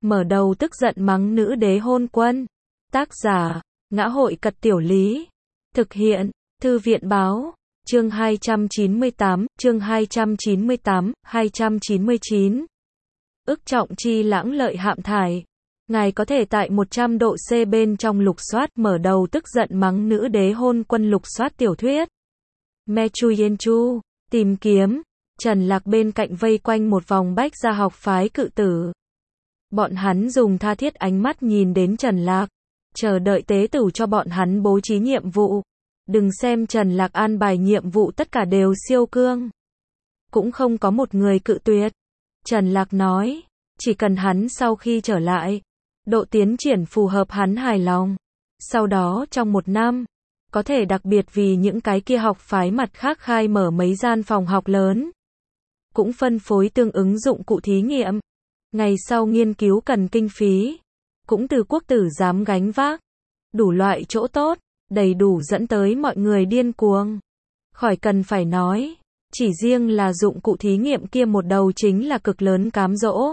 mở đầu tức giận mắng nữ đế hôn quân. Tác giả, Ngã Hội Cật Tiểu Lý. Thực hiện, Thư viện Báo. Chương 298, chương 298, 299. Ức trọng chi lãng lợi hạm thải. Ngài có thể tại 100 độ C bên trong lục soát mở đầu tức giận mắng nữ đế hôn quân lục soát tiểu thuyết. Mechuyenchu, tìm kiếm. Trần Lạc bên cạnh vây quanh một vòng bách gia học phái cự tử. Bọn hắn dùng tha thiết ánh mắt nhìn đến Trần Lạc, chờ đợi tế tử cho bọn hắn bố trí nhiệm vụ. Đừng xem Trần Lạc an bài nhiệm vụ tất cả đều siêu cương. Cũng không có một người cự tuyệt. Trần Lạc nói, chỉ cần hắn sau khi trở lại, độ tiến triển phù hợp hắn hài lòng. Sau đó trong 1 năm, có thể đặc biệt vì những cái kia học phái mặt khác khai mở mấy gian phòng học lớn. Cũng phân phối tương ứng dụng cụ thí nghiệm. Ngày sau nghiên cứu cần kinh phí. Cũng từ quốc tử giám gánh vác. Đủ loại chỗ tốt, đầy đủ dẫn tới mọi người điên cuồng. Khỏi cần phải nói, chỉ riêng là dụng cụ thí nghiệm kia một đầu chính là cực lớn cám dỗ.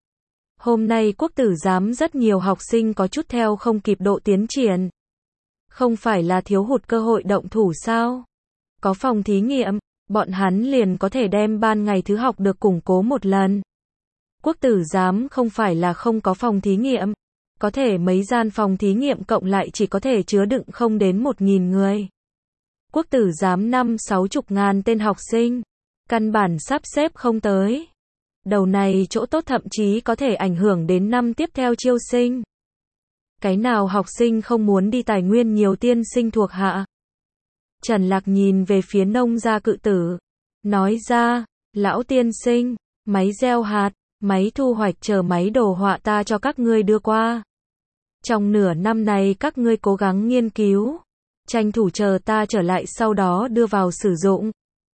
Hôm nay quốc tử giám rất nhiều học sinh có chút theo không kịp độ tiến triển. Không phải là thiếu hụt cơ hội động thủ sao? Có phòng thí nghiệm, bọn hắn liền có thể đem ban ngày thứ học được củng cố một lần. Quốc tử giám không phải là không có phòng thí nghiệm. Có thể mấy gian phòng thí nghiệm cộng lại chỉ có thể chứa đựng không đến 1.000 người. Quốc tử giám 50-60 ngàn tên học sinh. Căn bản sắp xếp không tới. Đầu này chỗ tốt thậm chí có thể ảnh hưởng đến năm tiếp theo chiêu sinh. Cái nào học sinh không muốn đi tài nguyên nhiều tiên sinh thuộc hạ? Trần Lạc nhìn về phía nông gia cự tử. Nói ra, lão tiên sinh, máy gieo hạt, máy thu hoạch chờ máy đồ họa ta cho các ngươi đưa qua. Trong nửa năm này các ngươi cố gắng nghiên cứu. Tranh thủ chờ ta trở lại sau đó đưa vào sử dụng.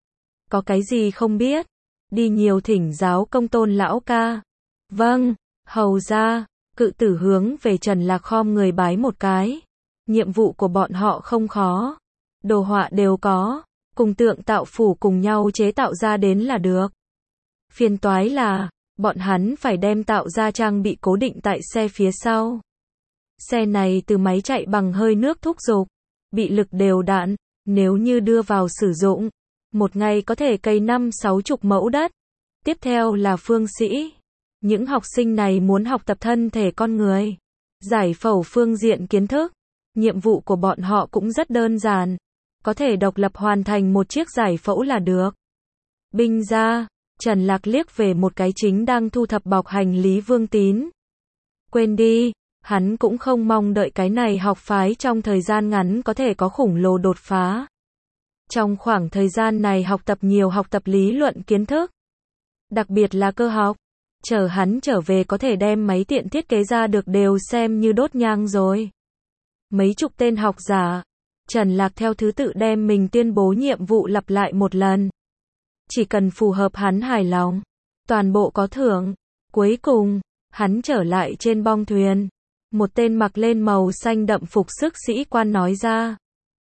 Có cái gì không biết? Đi nhiều thỉnh giáo công tôn lão ca. Vâng, hầu ra. Cự tử hướng về Trần Lạc khom người bái một cái. Nhiệm vụ của bọn họ không khó. Đồ họa đều có. Cùng tượng tạo phủ cùng nhau chế tạo ra đến là được. Phiền toái là, bọn hắn phải đem tạo ra trang bị cố định tại xe phía sau. Xe này từ máy chạy bằng hơi nước thúc giục. Bị lực đều đặn. Nếu như đưa vào sử dụng, một ngày có thể cày 50-60 mẫu đất. Tiếp theo là phương sĩ. Những học sinh này muốn học tập thân thể con người. Giải phẫu phương diện kiến thức. Nhiệm vụ của bọn họ cũng rất đơn giản. Có thể độc lập hoàn thành một chiếc giải phẫu là được. Binh ra, Trần Lạc liếc về một cái chính đang thu thập bọc hành lý Vương Tín. Quên đi, hắn cũng không mong đợi cái này học phái trong thời gian ngắn có thể có khủng lồ đột phá. Trong khoảng thời gian này học tập lý luận kiến thức. Đặc biệt là cơ học. Chờ hắn trở về có thể đem mấy tiện thiết kế ra được đều xem như đốt nhang rồi. Mấy chục tên học giả. Trần Lạc theo thứ tự đem mình tuyên bố nhiệm vụ lặp lại một lần. Chỉ cần phù hợp hắn hài lòng. Toàn bộ có thưởng. Cuối cùng, hắn trở lại trên bong thuyền. Một tên mặc lên màu xanh đậm phục sức sĩ quan nói ra.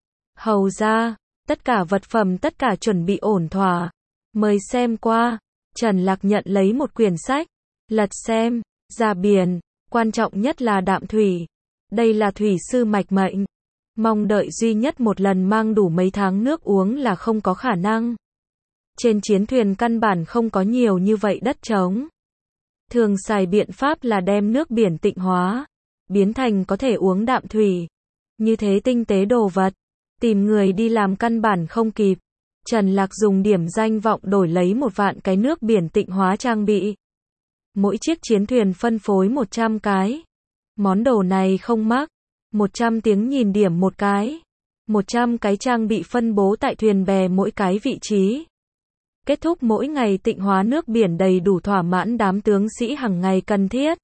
Hầu ra, tất cả vật phẩm tất cả chuẩn bị ổn thỏa. Mời xem qua. Trần Lạc nhận lấy một quyển sách. Lật xem. Ra biển. Quan trọng nhất là đạm thủy. Đây là thủy sư mạch mệnh. Mong đợi duy nhất một lần mang đủ mấy tháng nước uống là không có khả năng. Trên chiến thuyền căn bản không có nhiều như vậy đất trống. Thường xài biện pháp là đem nước biển tịnh hóa. Biến thành có thể uống đạm thủy. Như thế tinh tế đồ vật. Tìm người đi làm căn bản không kịp. Trần Lạc dùng điểm danh vọng đổi lấy 1 vạn cái nước biển tịnh hóa trang bị. Mỗi chiếc chiến thuyền phân phối 100 cái. Món đồ này không mắc. 100 tiếng nhìn điểm một cái. 100 cái trang bị phân bố tại thuyền bè mỗi cái vị trí. Kết thúc mỗi ngày tịnh hóa nước biển đầy đủ thỏa mãn đám tướng sĩ hàng ngày cần thiết.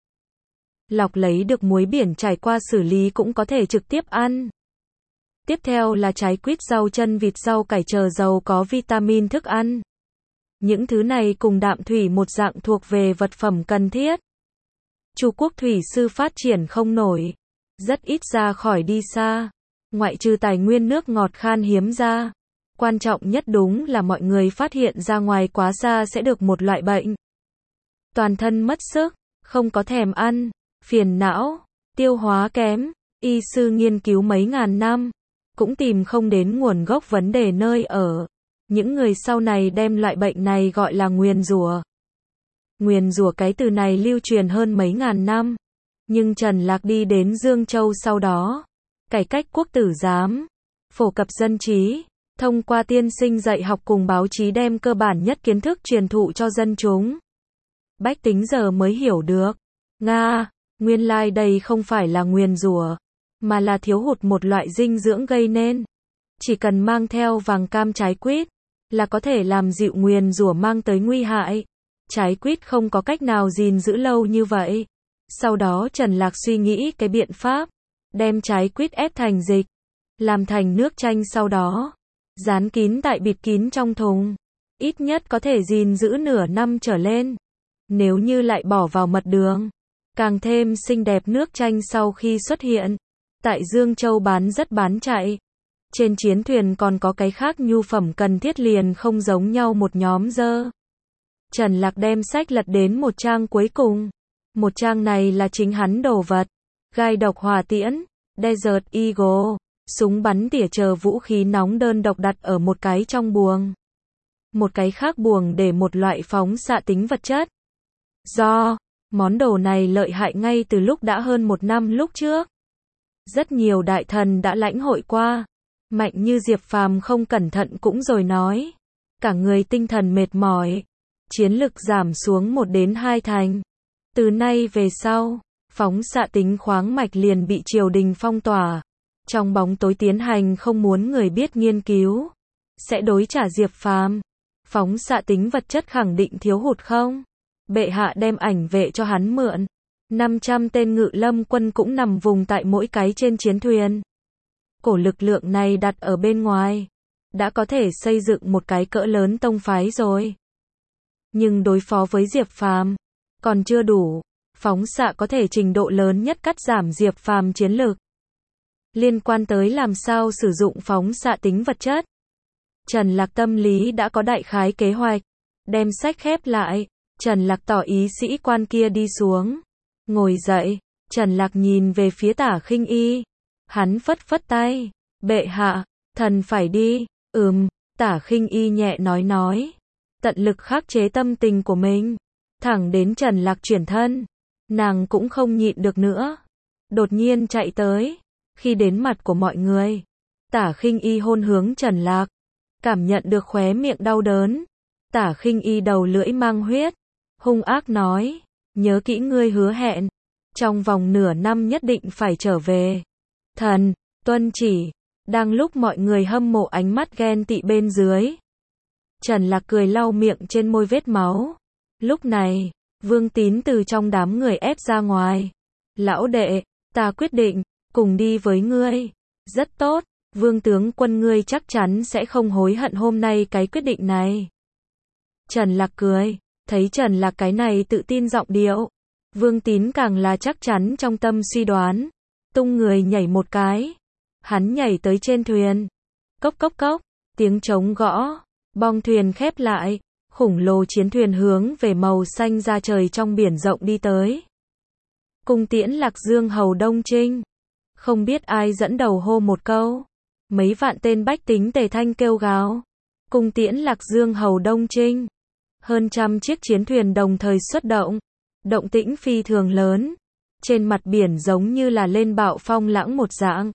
Lọc lấy được muối biển trải qua xử lý cũng có thể trực tiếp ăn. Tiếp theo là trái quýt, rau chân vịt, rau cải chờ giàu có vitamin thức ăn. Những thứ này cùng đạm thủy một dạng thuộc về vật phẩm cần thiết. Chu quốc thủy sư phát triển không nổi. Rất ít ra khỏi đi xa. Ngoại trừ tài nguyên nước ngọt khan hiếm ra. Quan trọng nhất đúng là mọi người phát hiện ra ngoài quá xa sẽ được một loại bệnh. Toàn thân mất sức, không có thèm ăn, phiền não, tiêu hóa kém, y sư nghiên cứu mấy ngàn năm, cũng tìm không đến nguồn gốc vấn đề nơi ở. Những người sau này đem loại bệnh này gọi là nguyền rủa. Nguyền rủa cái từ này lưu truyền hơn mấy ngàn năm, nhưng Trần Lạc đi đến Dương Châu sau đó, cải cách quốc tử giám, phổ cập dân trí, thông qua tiên sinh dạy học cùng báo chí đem cơ bản nhất kiến thức truyền thụ cho dân chúng. Bách tính giờ mới hiểu được, nguyên lai đây không phải là nguyền rủa, mà là thiếu hụt một loại dinh dưỡng gây nên. Chỉ cần mang theo vàng cam trái quýt, là có thể làm dịu nguyền rủa mang tới nguy hại. Trái quýt không có cách nào gìn giữ lâu như vậy. Sau đó Trần Lạc suy nghĩ cái biện pháp, đem trái quýt ép thành dịch, làm thành nước chanh sau đó, dán kín tại bịt kín trong thùng. Ít nhất có thể gìn giữ nửa năm trở lên. Nếu như lại bỏ vào mật đường, càng thêm xinh đẹp. Nước chanh sau khi xuất hiện, tại Dương Châu bán chạy. Trên chiến thuyền còn có cái khác nhu phẩm cần thiết liền không giống nhau một nhóm dơ. Trần Lạc đem sách lật đến một trang cuối cùng. Một trang này là chính hắn đồ vật. Gai độc hỏa tiễn, Desert Eagle, súng bắn tỉa chờ vũ khí nóng đơn độc đặt ở một cái trong buồng. Một cái khác buồng để một loại phóng xạ tính vật chất. Do món đồ này lợi hại ngay từ lúc đã hơn một năm lúc trước. Rất nhiều đại thần đã lãnh hội qua. Mạnh như Diệp Phàm không cẩn thận cũng rồi nói. Cả người tinh thần mệt mỏi. Chiến lực giảm xuống 1 đến 2 thành. Từ nay về sau, phóng xạ tính khoáng mạch liền bị triều đình phong tỏa. Trong bóng tối tiến hành không muốn người biết nghiên cứu. Sẽ đối trả Diệp Phàm. Phóng xạ tính vật chất khẳng định thiếu hụt không? Bệ hạ đem ảnh vệ cho hắn mượn. 500 tên ngự lâm quân cũng nằm vùng tại mỗi cái trên chiến thuyền. Cổ lực lượng này đặt ở bên ngoài, đã có thể xây dựng một cái cỡ lớn tông phái rồi. Nhưng đối phó với Diệp Phàm còn chưa đủ. Phóng xạ có thể trình độ lớn nhất cắt giảm Diệp Phàm chiến lực. Liên quan tới làm sao sử dụng phóng xạ tính vật chất, Trần Lạc tâm lý đã có đại khái kế hoạch. Đem sách khép lại, Trần Lạc tỏ ý sĩ quan kia đi xuống. Ngồi dậy, Trần Lạc nhìn về phía Tả Khinh Y. Hắn phất phất tay. Bệ hạ, thần phải đi. Tả Khinh Y nhẹ nói. Tận lực khắc chế tâm tình của mình. Thẳng đến Trần Lạc chuyển thân, nàng cũng không nhịn được nữa. Đột nhiên chạy tới. Khi đến mặt của mọi người, Tả Khinh Y hôn hướng Trần Lạc. Cảm nhận được khóe miệng đau đớn. Tả Khinh Y đầu lưỡi mang huyết. Hung ác nói. Nhớ kỹ ngươi hứa hẹn. Trong vòng nửa năm nhất định phải trở về. Thần, tuân chỉ. Đang lúc mọi người hâm mộ ánh mắt ghen tị bên dưới, Trần Lạc cười lau miệng trên môi vết máu. Lúc này, Vương Tín từ trong đám người ép ra ngoài. Lão đệ, ta quyết định, cùng đi với ngươi. Rất tốt, Vương tướng quân ngươi chắc chắn sẽ không hối hận hôm nay cái quyết định này. Trần Lạc cười, thấy Trần Lạc cái này tự tin giọng điệu. Vương Tín càng là chắc chắn trong tâm suy đoán. Tung người nhảy một cái. Hắn nhảy tới trên thuyền. Cốc cốc cốc, tiếng trống gõ. Bong thuyền khép lại. Khủng lồ chiến thuyền hướng về màu xanh ra trời trong biển rộng đi tới. Cung tiễn Lạc Dương hầu Đông Trinh. Không biết ai dẫn đầu hô một câu. Mấy vạn tên bách tính tề thanh kêu gào. Cung tiễn Lạc Dương hầu Đông Trinh. Hơn trăm chiếc chiến thuyền đồng thời xuất động. Động tĩnh phi thường lớn. Trên mặt biển giống như là lên bạo phong lãng một dạng.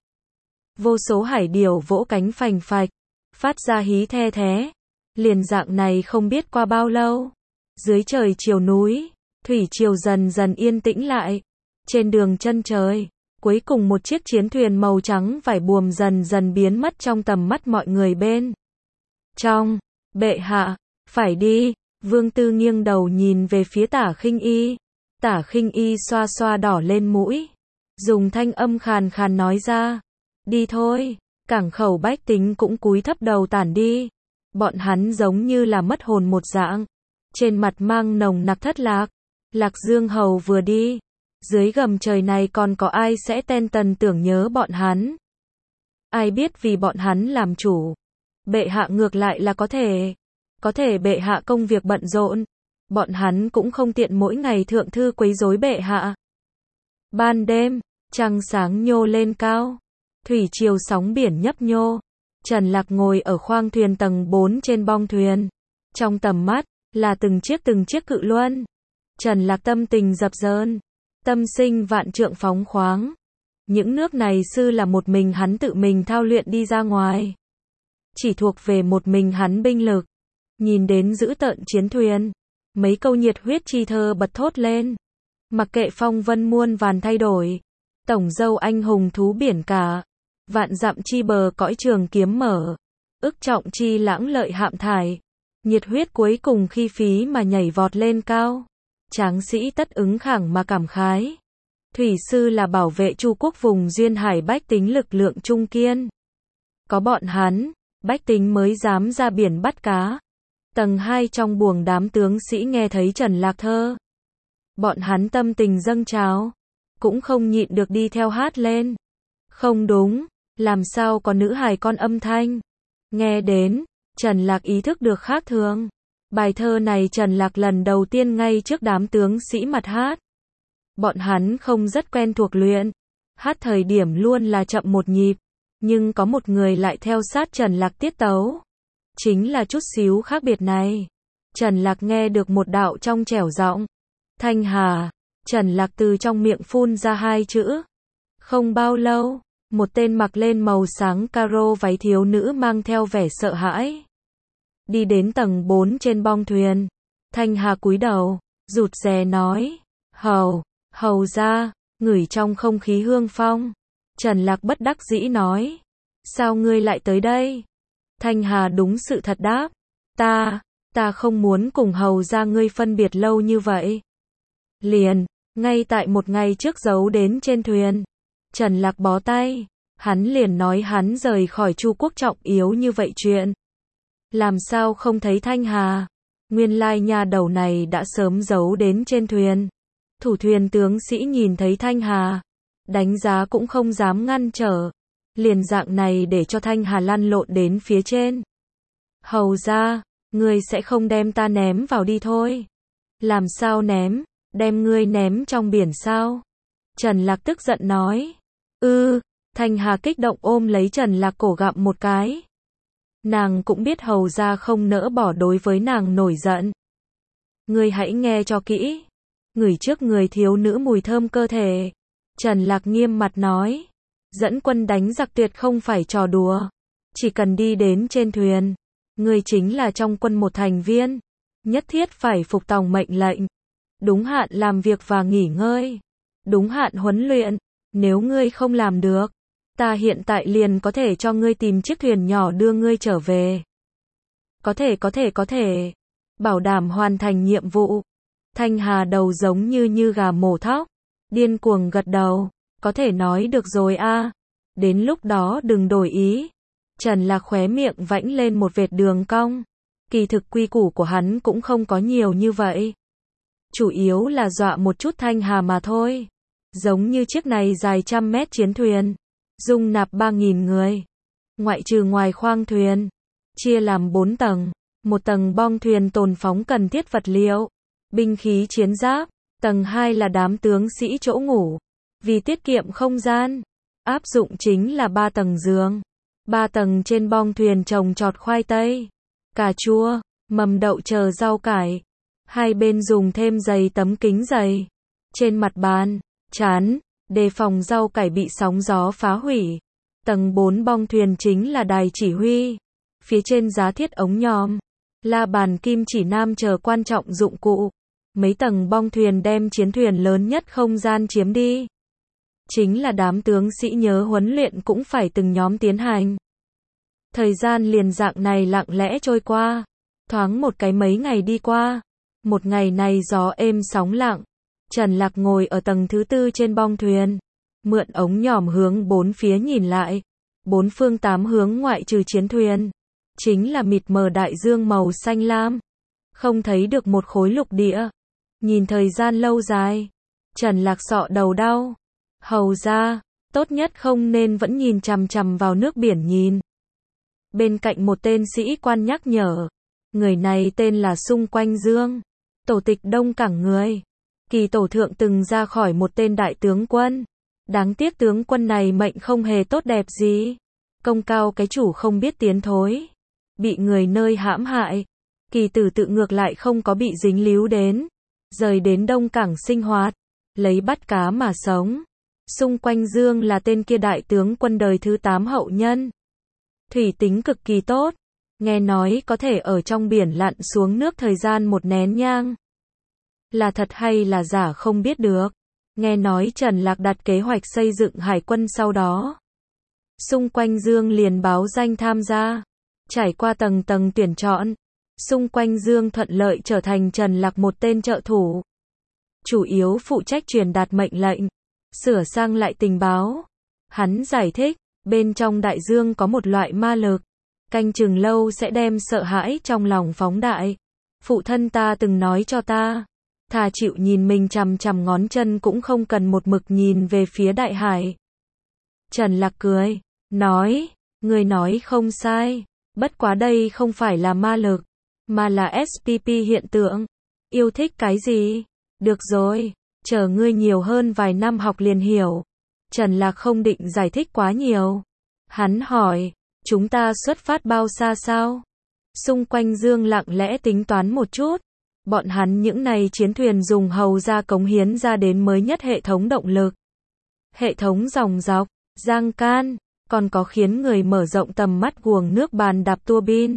Vô số hải điểu vỗ cánh phành phạch, phát ra hí the thé. Liền dạng này không biết qua bao lâu. Dưới trời chiều núi, thủy triều dần dần yên tĩnh lại. Trên đường chân trời, cuối cùng một chiếc chiến thuyền màu trắng vải buồm dần dần biến mất trong tầm mắt mọi người bên trong. Bệ hạ, phải đi. Vương Tư nghiêng đầu nhìn về phía Tả Khinh Y. Tả Khinh Y xoa xoa đỏ lên mũi, dùng thanh âm khàn khàn nói ra. Đi thôi. Cảng khẩu bách tính cũng cúi thấp đầu tản đi. Bọn hắn giống như là mất hồn một dạng. Trên mặt mang nồng nặc thất lạc. Lạc Dương hầu vừa đi. Dưới gầm trời này còn có ai sẽ ten tần tưởng nhớ bọn hắn. Ai biết vì bọn hắn làm chủ. Bệ hạ ngược lại là có thể. Có thể bệ hạ công việc bận rộn. Bọn hắn cũng không tiện mỗi ngày thượng thư quấy rối bệ hạ. Ban đêm, trăng sáng nhô lên cao, thủy triều sóng biển nhấp nhô. Trần Lạc ngồi ở khoang thuyền tầng 4 trên bong thuyền. Trong tầm mắt, là từng chiếc cự luân. Trần Lạc tâm tình dập dờn, tâm sinh vạn trượng phóng khoáng. Những nước này xưa là một mình hắn tự mình thao luyện đi ra ngoài. Chỉ thuộc về một mình hắn binh lực. Nhìn đến dữ tợn chiến thuyền, mấy câu nhiệt huyết chi thơ bật thốt lên. Mặc kệ phong vân muôn vàn thay đổi, tổng dâu anh hùng thú biển cả. Vạn dặm chi bờ cõi trường kiếm mở, ức trọng chi lãng lợi hạm thải. Nhiệt huyết cuối cùng khi phí mà nhảy vọt lên cao. Tráng sĩ tất ứng khẳng mà cảm khái. Thủy sư là bảo vệ Chu quốc vùng duyên hải bách tính lực lượng trung kiên. Có bọn hắn, bách tính mới dám ra biển bắt cá. Tầng 2 trong buồng đám tướng sĩ nghe thấy Trần Lạc thơ. Bọn hắn tâm tình dâng trào, cũng không nhịn được đi theo hát lên. Không đúng, làm sao có nữ hài con âm thanh. Nghe đến, Trần Lạc ý thức được khác thường. Bài thơ này Trần Lạc lần đầu tiên ngay trước đám tướng sĩ mặt hát. Bọn hắn không rất quen thuộc luyện. Hát thời điểm luôn là chậm một nhịp. Nhưng có một người lại theo sát Trần Lạc tiết tấu. Chính là chút xíu khác biệt này. Trần Lạc nghe được một đạo trong trẻo giọng. Thanh Hà. Trần Lạc từ trong miệng phun ra hai chữ. Không bao lâu, một tên mặc lên màu sáng caro váy thiếu nữ mang theo vẻ sợ hãi. Đi đến tầng 4 trên bong thuyền. Thanh Hà cúi đầu, rụt rè nói. Hầu ra, ngửi trong không khí hương phong. Trần Lạc bất đắc dĩ nói. Sao ngươi lại tới đây? Thanh Hà đúng sự thật đáp. Ta không muốn cùng hầu ra ngươi phân biệt lâu như vậy. Liền, ngay tại một ngày trước giấu đến trên thuyền. Trần Lạc bó tay. Hắn liền nói hắn rời khỏi Chu quốc trọng yếu như vậy chuyện. Làm sao không thấy Thanh Hà? Nguyên lai nhà đầu này đã sớm giấu đến trên thuyền. Thủ thuyền tướng sĩ nhìn thấy Thanh Hà, đánh giá cũng không dám ngăn trở. Liền dạng này để cho Thanh Hà lăn lộn đến phía trên. Hầu ra, ngươi sẽ không đem ta ném vào đi thôi. Làm sao ném? Đem ngươi ném trong biển sao? Trần Lạc tức giận nói. Thanh Hà kích động ôm lấy Trần Lạc cổ gặm một cái. Nàng cũng biết hầu ra không nỡ bỏ đối với nàng nổi giận. Ngươi hãy nghe cho kỹ. Ngửi trước người thiếu nữ mùi thơm cơ thể. Trần Lạc nghiêm mặt nói. Dẫn quân đánh giặc tuyệt không phải trò đùa. Chỉ cần đi đến trên thuyền. Ngươi chính là trong quân một thành viên. Nhất thiết phải phục tòng mệnh lệnh. Đúng hạn làm việc và nghỉ ngơi. Đúng hạn huấn luyện. Nếu ngươi không làm được, ta hiện tại liền có thể cho ngươi tìm chiếc thuyền nhỏ đưa ngươi trở về. Có thể. Bảo đảm hoàn thành nhiệm vụ. Thanh Hà đầu giống như gà mổ thóc. Điên cuồng gật đầu. Có thể nói được rồi a. Đến lúc đó đừng đổi ý. Trần Lạc khóe miệng vãnh lên một vệt đường cong. Kỳ thực quy củ của hắn cũng không có nhiều như vậy. Chủ yếu là dọa một chút Thanh Hà mà thôi. Giống như chiếc này dài trăm mét chiến thuyền. Dung nạp 3.000 người. Ngoại trừ ngoài khoang thuyền. Chia làm 4 tầng. Một tầng bong thuyền tồn phóng cần thiết vật liệu. Binh khí chiến giáp. Tầng 2 là đám tướng sĩ chỗ ngủ. Vì tiết kiệm không gian. Áp dụng chính là 3 tầng giường. 3 tầng trên bong thuyền trồng trọt khoai tây, cà chua, mầm đậu chờ rau cải. Hai bên dùng thêm dày tấm kính dày. Trên mặt bàn, chắn, đề phòng rau cải bị sóng gió phá hủy. Tầng 4 bong thuyền chính là đài chỉ huy. Phía trên giá thiết ống nhòm, la bàn kim chỉ nam chờ quan trọng dụng cụ. Mấy tầng bong thuyền đem chiến thuyền lớn nhất không gian chiếm đi. Chính là đám tướng sĩ nhớ huấn luyện cũng phải từng nhóm tiến hành. Thời gian liền dạng này lặng lẽ trôi qua. Thoáng một cái mấy ngày đi qua. Một ngày này gió êm sóng lặng. Trần Lạc ngồi ở tầng thứ 4 trên bong thuyền. Mượn ống nhòm hướng bốn phía nhìn lại. Bốn phương tám hướng ngoại trừ chiến thuyền. Chính là mịt mờ đại dương màu xanh lam. Không thấy được một khối lục địa. Nhìn thời gian lâu dài. Trần Lạc sọ đầu đau. Hầu ra, tốt nhất không nên vẫn nhìn chằm chằm vào nước biển nhìn. Bên cạnh một tên sĩ quan nhắc nhở. Người này tên là Xung Quanh Dương. Tổ tịch Đông Cảng người. Kỳ tổ thượng từng ra khỏi một tên đại tướng quân. Đáng tiếc tướng quân này mệnh không hề tốt đẹp gì. Công cao cái chủ không biết tiến thối. Bị người nơi hãm hại. Kỳ tử tự ngược lại không có bị dính líu đến. Rời đến Đông Cảng sinh hoạt. Lấy bắt cá mà sống. Xung quanh Dương là tên kia đại tướng quân đời thứ 8 hậu nhân. Thủy tính cực kỳ tốt. Nghe nói có thể ở trong biển lặn xuống nước thời gian một nén nhang. Là thật hay là giả không biết được. Nghe nói Trần Lạc đặt kế hoạch xây dựng hải quân sau đó. Xung quanh Dương liền báo danh tham gia. Trải qua tầng tầng tuyển chọn. Xung quanh Dương thuận lợi trở thành Trần Lạc một tên trợ thủ. Chủ yếu phụ trách truyền đạt mệnh lệnh. Sửa sang lại tình báo. Hắn giải thích, bên trong đại dương có một loại ma lực. Canh chừng lâu sẽ đem sợ hãi trong lòng phóng đại. Phụ thân ta từng nói cho ta. Thà chịu nhìn mình chằm chằm ngón chân cũng không cần một mực nhìn về phía đại hải. Trần Lạc cười, nói, người nói không sai. Bất quá đây không phải là ma lực, mà là SPP hiện tượng. Yêu thích cái gì? Được rồi, chờ ngươi nhiều hơn vài năm học liền hiểu. Trần Lạc không định giải thích quá nhiều. Hắn hỏi, chúng ta xuất phát bao xa sao? Xung quanh Dương lặng lẽ tính toán một chút. Bọn hắn những này chiến thuyền dùng hầu ra cống hiến ra đến mới nhất hệ thống động lực. Hệ thống dòng dọc, giang can, còn có khiến người mở rộng tầm mắt guồng nước bàn đạp tua bin.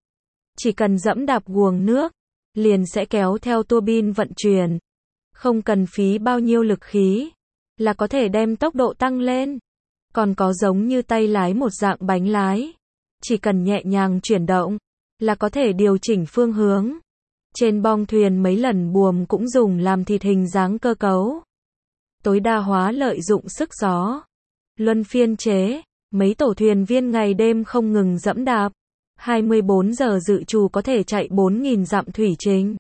Chỉ cần dẫm đạp guồng nước, liền sẽ kéo theo tua bin vận chuyển. Không cần phí bao nhiêu lực khí, là có thể đem tốc độ tăng lên. Còn có giống như tay lái một dạng bánh lái. Chỉ cần nhẹ nhàng chuyển động, là có thể điều chỉnh phương hướng. Trên bong thuyền mấy lần buồm cũng dùng làm thịt hình dáng cơ cấu. Tối đa hóa lợi dụng sức gió. Luân phiên chế, mấy tổ thuyền viên ngày đêm không ngừng dẫm đạp. 24 giờ dự trù có thể chạy 4.000 dặm thủy trình.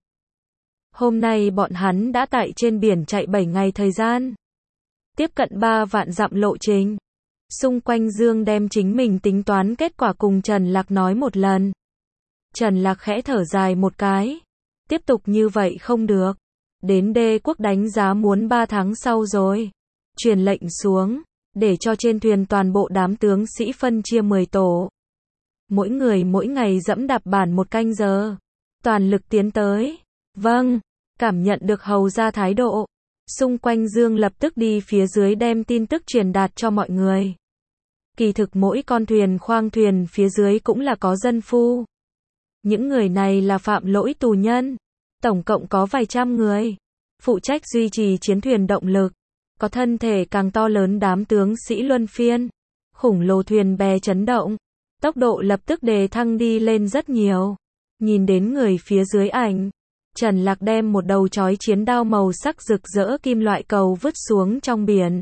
Hôm nay bọn hắn đã tại trên biển chạy 7 ngày thời gian. Tiếp cận 3 vạn dặm lộ trình. Xung quanh Dương đem chính mình tính toán kết quả cùng Trần Lạc nói một lần. Trần Lạc khẽ thở dài một cái. Tiếp tục như vậy không được. Đến đế quốc đánh giá muốn 3 tháng sau rồi. Truyền lệnh xuống, để cho trên thuyền toàn bộ đám tướng sĩ phân chia 10 tổ. Mỗi người mỗi ngày dẫm đạp bản 1 canh giờ. Toàn lực tiến tới. Vâng, cảm nhận được hầu ra thái độ. Xung quanh Dương lập tức đi phía dưới đem tin tức truyền đạt cho mọi người. Kỳ thực mỗi con thuyền khoang thuyền phía dưới cũng là có dân phu. Những người này là phạm lỗi tù nhân. Tổng cộng có vài trăm người. Phụ trách duy trì chiến thuyền động lực. Có thân thể càng to lớn đám tướng sĩ luân phiên. Khủng lồ thuyền bè chấn động. Tốc độ lập tức đề thăng đi lên rất nhiều. Nhìn đến người phía dưới ảnh. Trần Lạc đem một đầu chói chiến đao màu sắc rực rỡ kim loại cầu vứt xuống trong biển.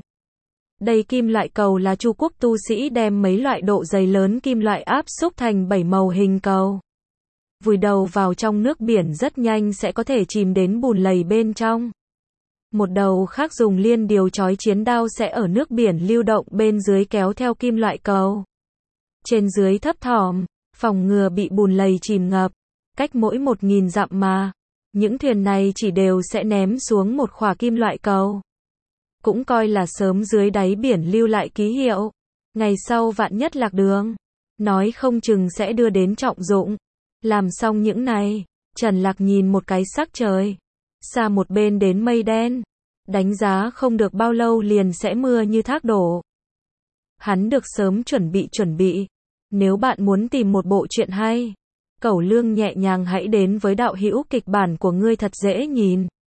Đây kim loại cầu là Chu quốc tu sĩ đem mấy loại độ dày lớn kim loại áp xúc thành 7 màu hình cầu. Vùi đầu vào trong nước biển rất nhanh sẽ có thể chìm đến bùn lầy bên trong. Một đầu khác dùng liên điều chói chiến đao sẽ ở nước biển lưu động bên dưới kéo theo kim loại cầu. Trên dưới thấp thỏm, phòng ngừa bị bùn lầy chìm ngập. Cách mỗi 1.000 dặm mà. Những thuyền này chỉ đều sẽ ném xuống một khỏa kim loại cầu. Cũng coi là sớm dưới đáy biển lưu lại ký hiệu. Ngày sau vạn nhất lạc đường. Nói không chừng sẽ đưa đến trọng dụng. Làm xong những này, Trần Lạc nhìn một cái sắc trời. Xa một bên đến mây đen. Đánh giá không được bao lâu liền sẽ mưa như thác đổ. Hắn được sớm chuẩn bị. Nếu bạn muốn tìm một bộ truyện hay, Cẩu Lương nhẹ nhàng hãy đến với đạo hữu kịch bản của ngươi thật dễ nhìn.